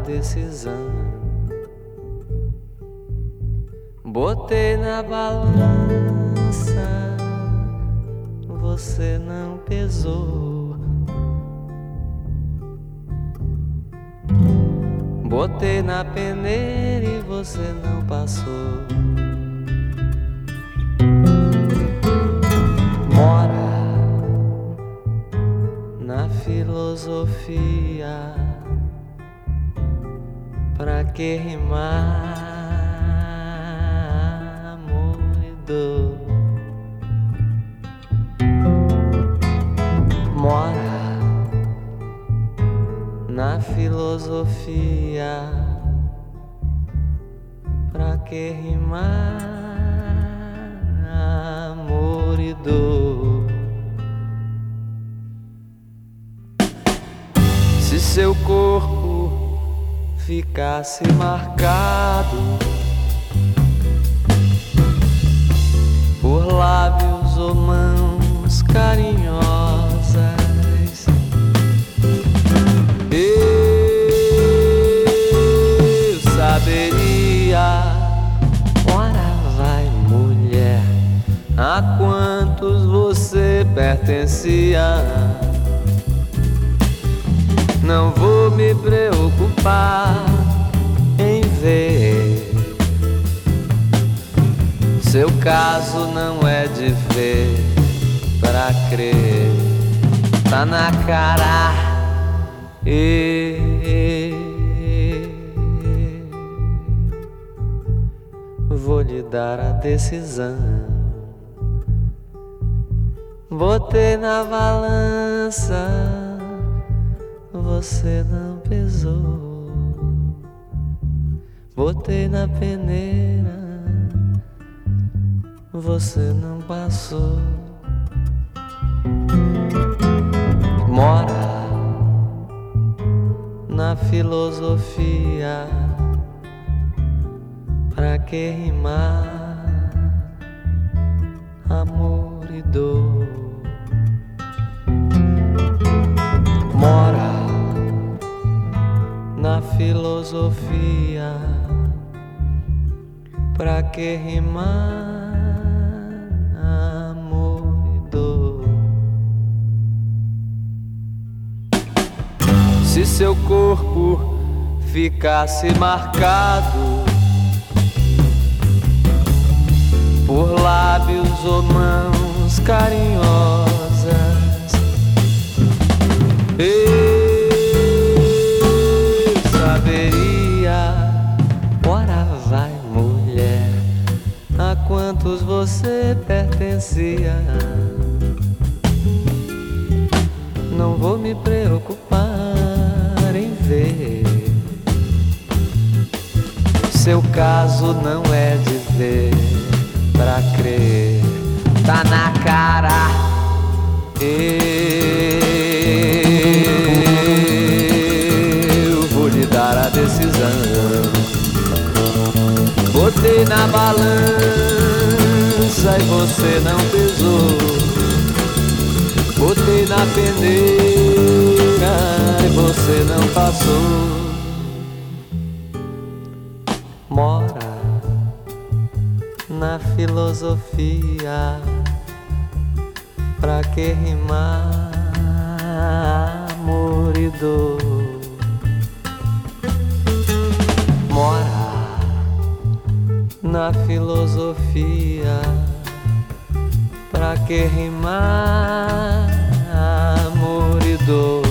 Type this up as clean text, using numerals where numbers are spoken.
decisão. Botei na balança, você não pesou. Botei na peneira e você não passou. Mora na filosofia, pra que rimar amor e dor? Mora na filosofia, pra que rimar amor e dor? Se seu corpo ficasse marcado por lábios ou mãos carinhosas, eu saberia. Ora vai, mulher, a quantos você pertencia. Não vou me preocupar em ver. Seu caso não é de ver pra crer. Tá na cara. Vou lhe dar a decisão. Botei na balança, você não pesou. Botei na peneira, você não passou. Mora na filosofia, pra que rimar amor e dor? Mora na filosofia, pra que rimar amor e dor? Se seu corpo ficasse marcado por lábios ou mãos carinhosas, eu saberia. Ora vai, mulher, a quantos você pertencia. Não vou me preocupar em ver. Seu caso não é de ver pra crer. Tá na cara. Eu vou lhe dar a decisão. Botei na balança e você não pesou. Botei na peneira e você não passou. Mora na filosofia, pra que rimar amor e dor? Mora na filosofia, pra que rimar amor e dor?